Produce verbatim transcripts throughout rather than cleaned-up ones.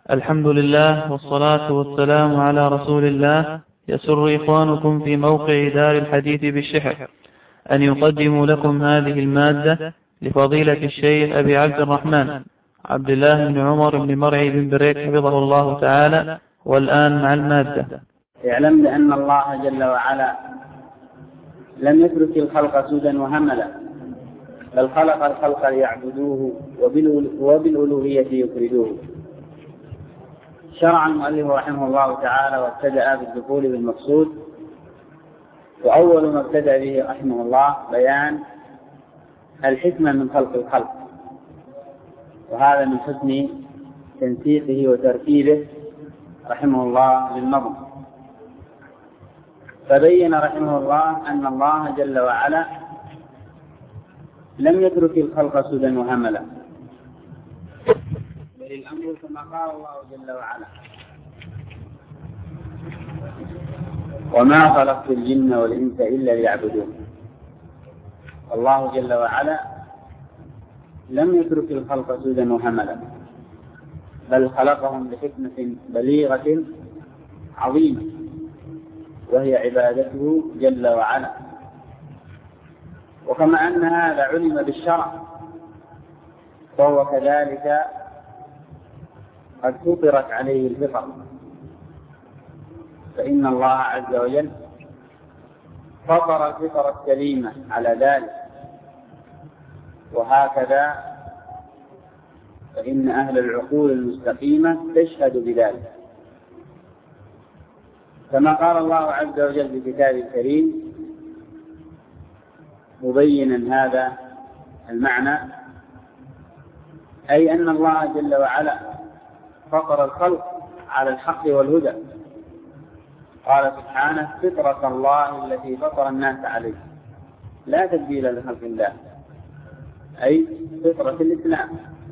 الحمد لله والصلاة والسلام على رسول الله. يسر إخوانكم في موقع دار الحديث بالشحر أن يقدموا لكم هذه المادة لفضيلة الشيخ أبي عبد الرحمن عبد الله بن عمر بن مرعي بن بريك حفظه الله تعالى. والآن مع المادة. اعلم بأن الله جل وعلا لم يترك الخلق سدى وهملا، بل خلق الخلق ليعبدوه وبالألوهية يفردوه. شرع المؤلف رحمه الله تعالى وابتدأ بالدخول بالمقصود، وأول ما ابتدأ به رحمه الله بيان الحكمة من خلق الخلق، وهذا من حسن تنسيقه وترتيبه رحمه الله للنظم. فبين رحمه الله أن الله جل وعلا لم يترك الخلق سدى وهملا، بل الأمر كما قال الله جل وعلا: وما خلقت الجن والإنس إلا ليعبدون. الله جل وعلا لم يترك الخلق سدى وهملا، بل خلقهم لحكمة بليغة عظيمة، وهي عبادته جل وعلا. وكما أن هذا علم بالشرع، فهو كذلك قد فطرت عليه الفطر، فإن الله عز وجل فطر الفطر السليمة على ذلك، وهكذا فإن أهل العقول المستقيمة تشهد بذلك، كما قال الله عز وجل في كتابه الكريم مبينا هذا المعنى، أي أن الله جل وعلا فطر الخلق على الحق والهدى. قال سبحانه: فطرة الله التي فطر الناس عليه لا تبديل لخلق الله، أي فطرة الإسلام.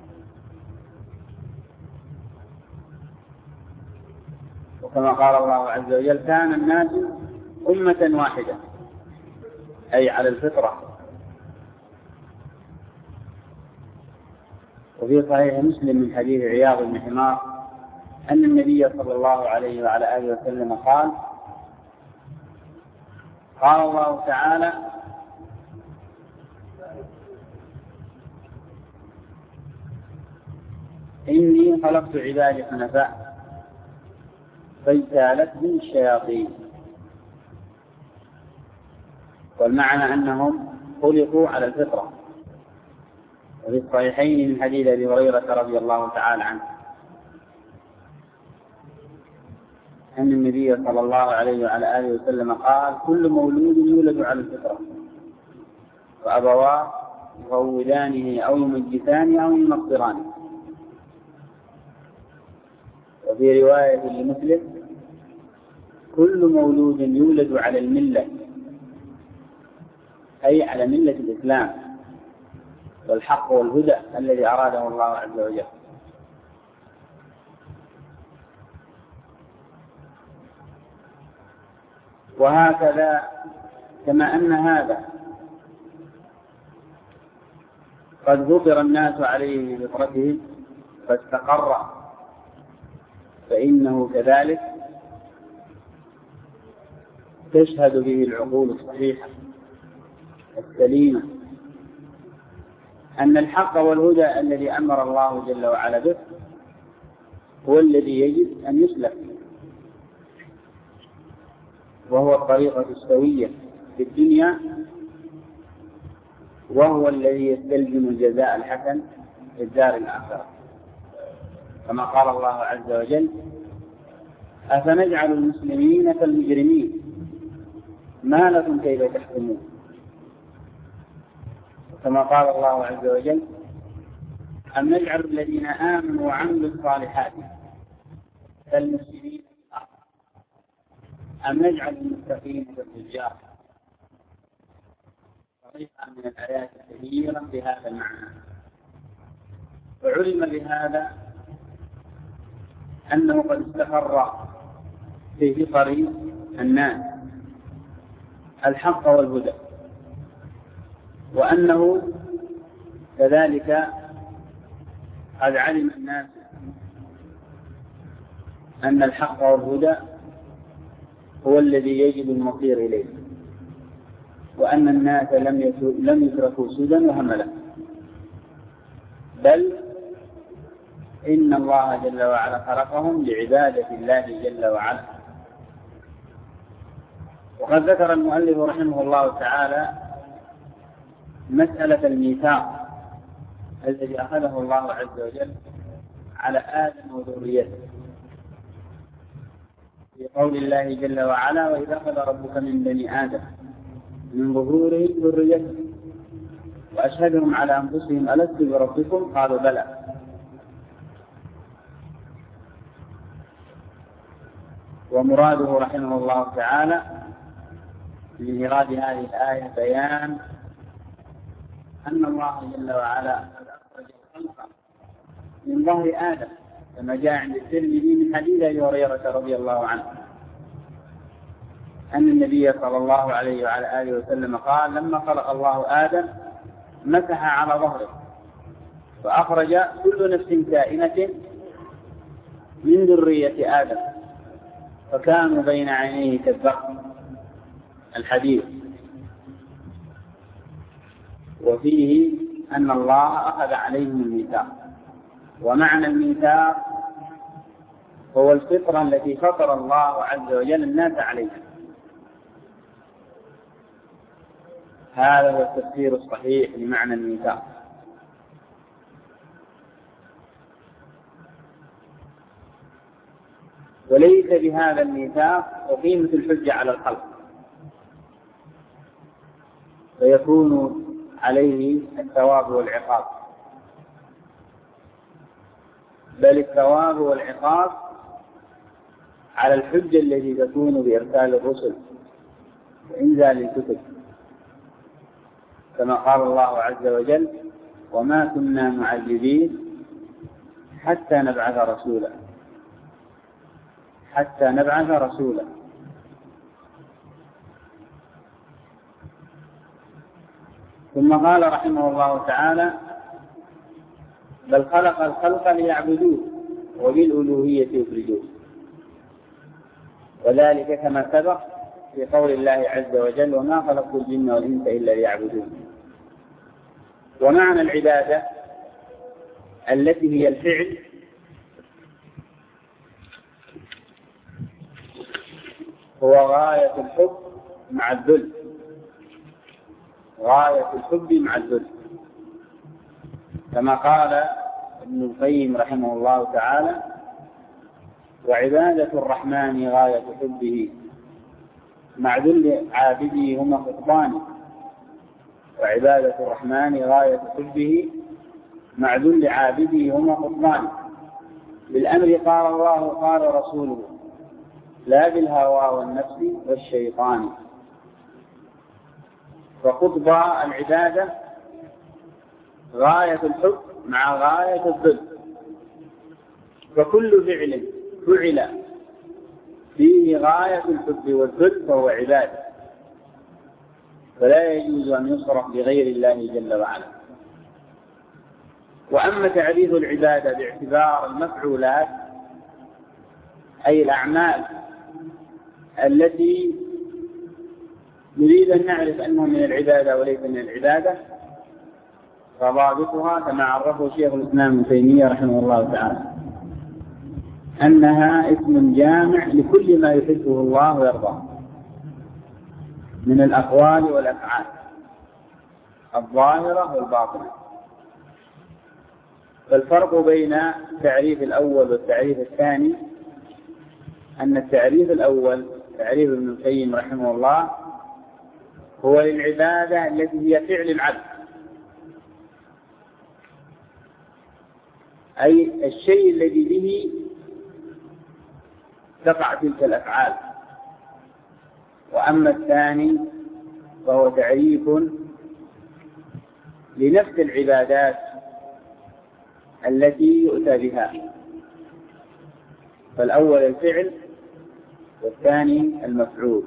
وكما قال الله عز وجل: كان الناس أمة واحدة، أي على الفطرة. وفي صحيح مسلم من حديث عياض بن حمار أن النبي صلى الله عليه وعلى آله وسلم قال: قال الله تعالى: إني خلقت عبادي حنفاء فاجتالتهم الشياطين. والمعنى أنهم خلقوا على الفطرة. وفي الصحيحين من حديث أبي هريرة رضي الله تعالى عنه أن النبي صلى الله عليه وعلى آله وسلم قال: كل مولود يولد على الفطرة، وأبواه يهودانه أو يمجسانه أو ينصرانه. وفي رواية لمسلم: كل مولود يولد على الملة، أي على ملة الإسلام والحق والهدى الذي أراده الله عز وجل. وهكذا كما أن هذا قد فطر الناس عليه بفطرته فاستقر، فإنه كذلك تشهد به العقول الصحيحة السليمة أن الحق والهدى الذي أمر الله جل وعلا به هو الذي يجب أن يسلك، وهو الطريقة السوية في الدنيا، وهو الذي يستلزم الجزاء الحسن في الدار الآخرة، كما قال الله عز وجل: أفنجعل المسلمين كالمجرمين ما لكم كيف تحكمون. كما قال الله عز وجل: أم نجعل الذين آمنوا وعملوا الصالحات كالمسلمين أم نجعل المتقين كالفجار. طريقة من الآيات كثيرا بهذا المعنى. وعلم بهذا أنه قد استقر في فطر الناس الحق والهدى، وأنه كذلك قد علم الناس أن الحق والهدى هو الذي يجب المصير إليه، وأن الناس لم يتركوا سدى وهملا، بل إن الله جل وعلا خلقهم لعبادة الله جل وعلا. وقد ذكر المؤلف رحمه الله تعالى مسألة الميثاق الذي أخذه الله عز وجل على آدم وذريته في قول الله جل وعلا: وإذا أخذ ربك من بني آدم من ظهورهم ذريتهم وأشهدهم على أنفسهم ألست بربكم قالوا بلى. ومراده رحمه الله تعالى من إيراد هذه الآية بيان أن الله جل وعلا قد أخرج الخلق من ظهر آدم، كما جاء عند الترمذي من حديث أبي هريرة رضي الله عنه أن النبي صلى الله عليه وعلى آله وسلم قال: لما خلق الله آدم مسح على ظهره فأخرج كل نفس كائنة من ذرية آدم فكانوا بين عينيه كالذقن. الحديث. وفيه أن الله أخذ عليهم الميثاق، ومعنى الميثاق هو الفطرة التي فطر الله عز وجل الناس عليها. هذا هو التفسير الصحيح لمعنى الميثاق. وليس بهذا الميثاق وقيمة الحجة على الخلق، فيكون عليه الثواب والعقاب، بل الثواب والعقاب على الحجة التي تكون بإرسال الرسل وإنزال الكتب، كما قال الله عز وجل: وما كنا معذبين حتى نبعث رسولا حتى نبعث رسولا ثم قال رحمه الله تعالى: بل خلق الخلق ليعبدوه وبالألوهية يفردوه، وذلك كما سبق في قول الله عز وجل: وما خلقت الجن والإنس إلا ليعبدون. ومعنى العبادة التي هي الفعل هو غاية الحب مع الذل، غاية الحب مع الذل، كما قال ابن القيم رحمه الله تعالى: وعبادة الرحمن غاية حبه مع ذل عابده هما خطبان. وعبادة الرحمن غاية حبه مع ذل عابده هما خطبان. بالأمر قال الله قال رسوله، لا بالهوى والنفس والشيطان. فخطب العبادة غاية الحب مع غاية الذل، فكل فعل فعل فيه غاية الحب والذل فهو عبادة، فلا يجوز أن يصرف لغير الله جل وعلا. وأما تعريف العبادة باعتبار المفعولات أي الأعمال التي نريد أن نعرف أنه من العبادة وليس من العبادة، فضابطها كما عرفه شيخ الإسلام ابن تيمية رحمه الله تعالى أنها اسم جامع لكل ما يحبه الله ويرضاه من الأقوال والأفعال الظاهرة والباطنة. فالفرق بين التعريف الأول والتعريف الثاني أن التعريف الأول تعريف ابن القيم رحمه الله هو للعبادة التي هي فعل العبد، أي الشيء الذي به تقع تلك الأفعال. وأما الثاني فهو تعريف لنفس العبادات التي يؤتى بها، فالأول الفعل والثاني المفعول.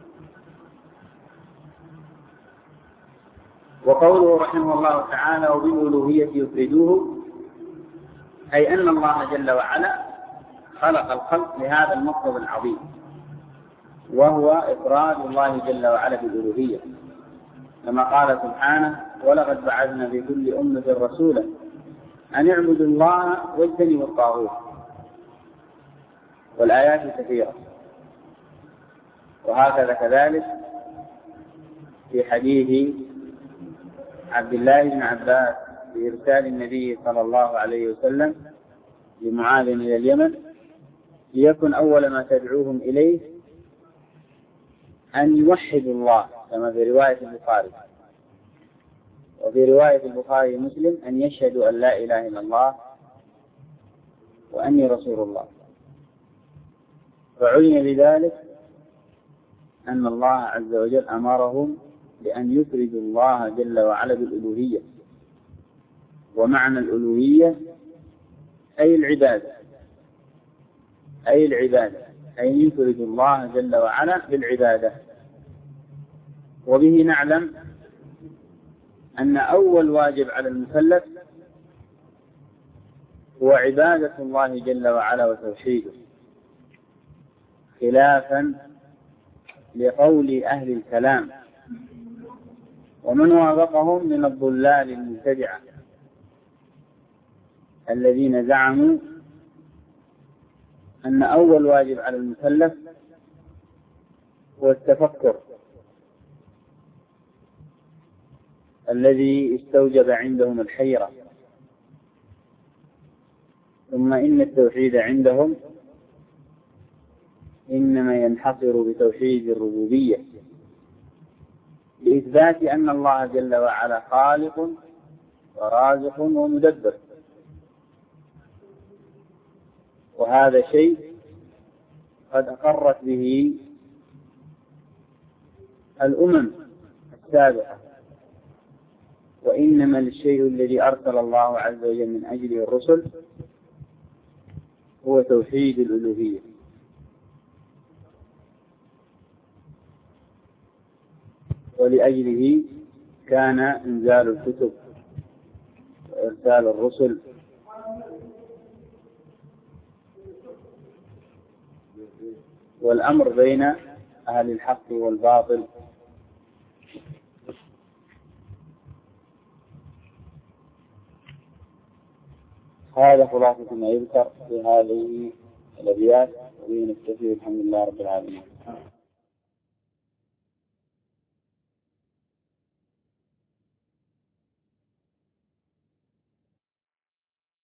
وقوله رحمه الله تعالى وبالألوهية يفردوه، أي أن الله جل وعلا خلق الخلق لهذا المطلب العظيم، وهو إفراد الله جل وعلا بالألوهية، كما قال سبحانه: ولقد بعثنا في كل أمة رسولا أن اعبدوا الله واجتنبوا الطاغوت. والآيات كثيرة. وهكذا كذلك في حديث عبد الله بن عباس في إرسال النبي صلى الله عليه وسلم لمعاذ إلى اليمن: ليكن أول ما تدعوهم إليه أن يوحدوا الله، كما في رواية البخاري. وفي رواية البخاري مسلم: أن يشهدوا أن لا إله إلا الله وأني رسول الله. فعلم بذلك أن الله عز وجل أمرهم بأن يفردوا الله جل وعلا بالألوهية. ومعنى الألوهية أي العبادة، أي العبادة أي يفردوا الله جل وعلا بالعبادة. وبه نعلم أن أول واجب على المكلف هو عبادة الله جل وعلا وتوحيده، خلافا لقول أهل الكلام ومن وافقهم من الضلال المبتدعة الذين زعموا أن أول واجب على المكلف هو التفكر الذي استوجب عندهم الحيرة، ثم إن التوحيد عندهم إنما ينحصر بتوحيد الربوبية، بإثبات أن الله جل وعلا خالق ورازق ومدبر. وهذا شيء قد أقرت به الأمم السابقة، وإنما الشيء الذي أرسل الله عز وجل من أجله الرسل هو توحيد الألوهية. ولأجله كان إنزال الكتب وإرسال الرسل والأمر بين أهل الحق والباطل. هذا خلاصة ما يذكر في هذه الأبيات، وبه نكتفي. الحمد لله رب العالمين.